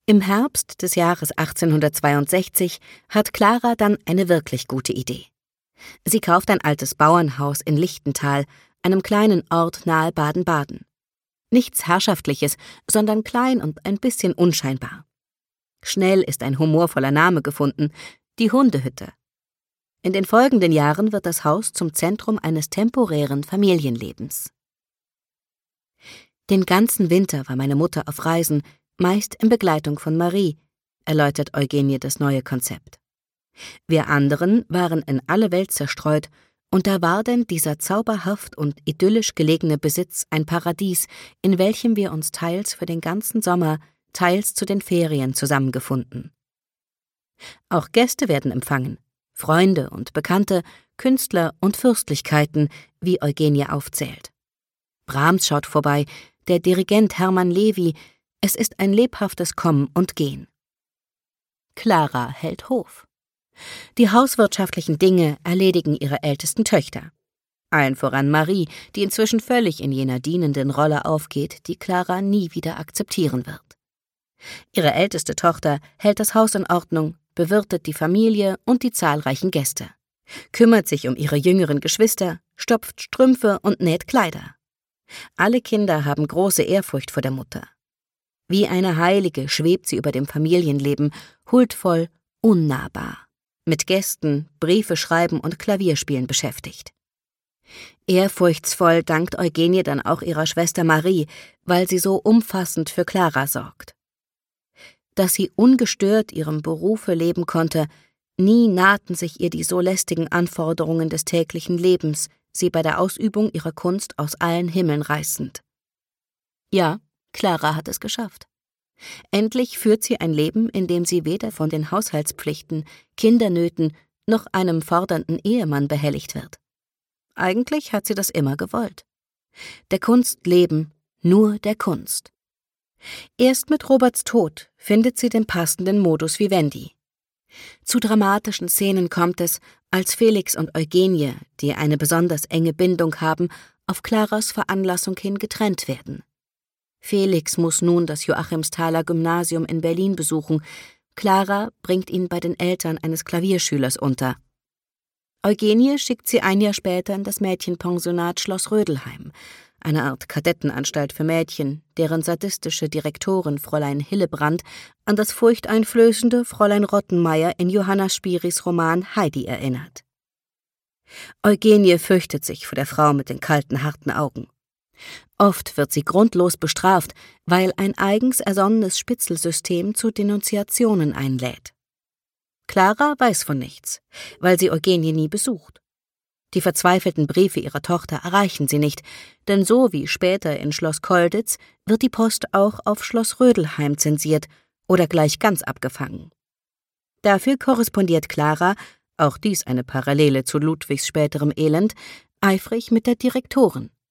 Im Herbst des Jahres 1862 hat Klara dann eine wirklich gute Idee. Sie kauft ein altes Bauernhaus in Lichtental, einem kleinen Ort nahe Baden-Baden. Nichts Herrschaftliches, sondern klein und ein bisschen unscheinbar. Schnell ist ein humorvoller Name gefunden: die Hundehütte. In den folgenden Jahren wird das Haus zum Zentrum eines temporären Familienlebens. Den ganzen Winter war meine Mutter auf Reisen, meist in Begleitung von Marie, erläutert Eugenie das neue Konzept. Wir anderen waren in alle Welt zerstreut, und da war denn dieser zauberhaft und idyllisch gelegene Besitz ein Paradies, in welchem wir uns teils für den ganzen Sommer, teils zu den Ferien zusammengefunden. Auch Gäste werden empfangen, Freunde und Bekannte, Künstler und Fürstlichkeiten, wie Eugenie aufzählt. Brahms schaut vorbei, der Dirigent Hermann Levi, es ist ein lebhaftes Kommen und Gehen. Klara hält Hof. Die hauswirtschaftlichen Dinge erledigen ihre ältesten Töchter. Allen voran Marie, die inzwischen völlig in jener dienenden Rolle aufgeht, die Klara nie wieder akzeptieren wird. Ihre älteste Tochter hält das Haus in Ordnung, bewirtet die Familie und die zahlreichen Gäste, kümmert sich um ihre jüngeren Geschwister, stopft Strümpfe und näht Kleider. Alle Kinder haben große Ehrfurcht vor der Mutter. Wie eine Heilige schwebt sie über dem Familienleben, huldvoll, unnahbar, mit Gästen, Briefe schreiben und Klavierspielen beschäftigt. Ehrfurchtsvoll dankt Eugenie dann auch ihrer Schwester Marie, weil sie so umfassend für Klara sorgt. Dass sie ungestört ihrem Berufe leben konnte, nie nahten sich ihr die so lästigen Anforderungen des täglichen Lebens, sie bei der Ausübung ihrer Kunst aus allen Himmeln reißend. Ja, Klara hat es geschafft. Endlich führt sie ein Leben, in dem sie weder von den Haushaltspflichten, Kindernöten noch einem fordernden Ehemann behelligt wird. Eigentlich hat sie das immer gewollt. Der Kunst leben, nur der Kunst. Erst mit Roberts Tod findet sie den passenden Modus vivendi. Zu dramatischen Szenen kommt es, als Felix und Eugenie, die eine besonders enge Bindung haben, auf Klaras Veranlassung hin getrennt werden. Felix muss nun das Joachimsthaler Gymnasium in Berlin besuchen, Klara bringt ihn bei den Eltern eines Klavierschülers unter. Eugenie schickt sie ein Jahr später in das Mädchenpensionat Schloss Rödelheim, eine Art Kadettenanstalt für Mädchen, deren sadistische Direktorin Fräulein Hillebrand an das furchteinflößende Fräulein Rottenmeier in Johanna Spiris Roman Heidi erinnert. Eugenie fürchtet sich vor der Frau mit den kalten, harten Augen. Oft wird sie grundlos bestraft, weil ein eigens ersonnenes Spitzelsystem zu Denunziationen einlädt. Klara weiß von nichts, weil sie Eugenie nie besucht. Die verzweifelten Briefe ihrer Tochter erreichen sie nicht, denn so wie später in Schloss Kolditz wird die Post auch auf Schloss Rödelheim zensiert oder gleich ganz abgefangen. Dafür korrespondiert Klara, auch dies eine Parallele zu Ludwigs späterem Elend, eifrig mit der Direktorin,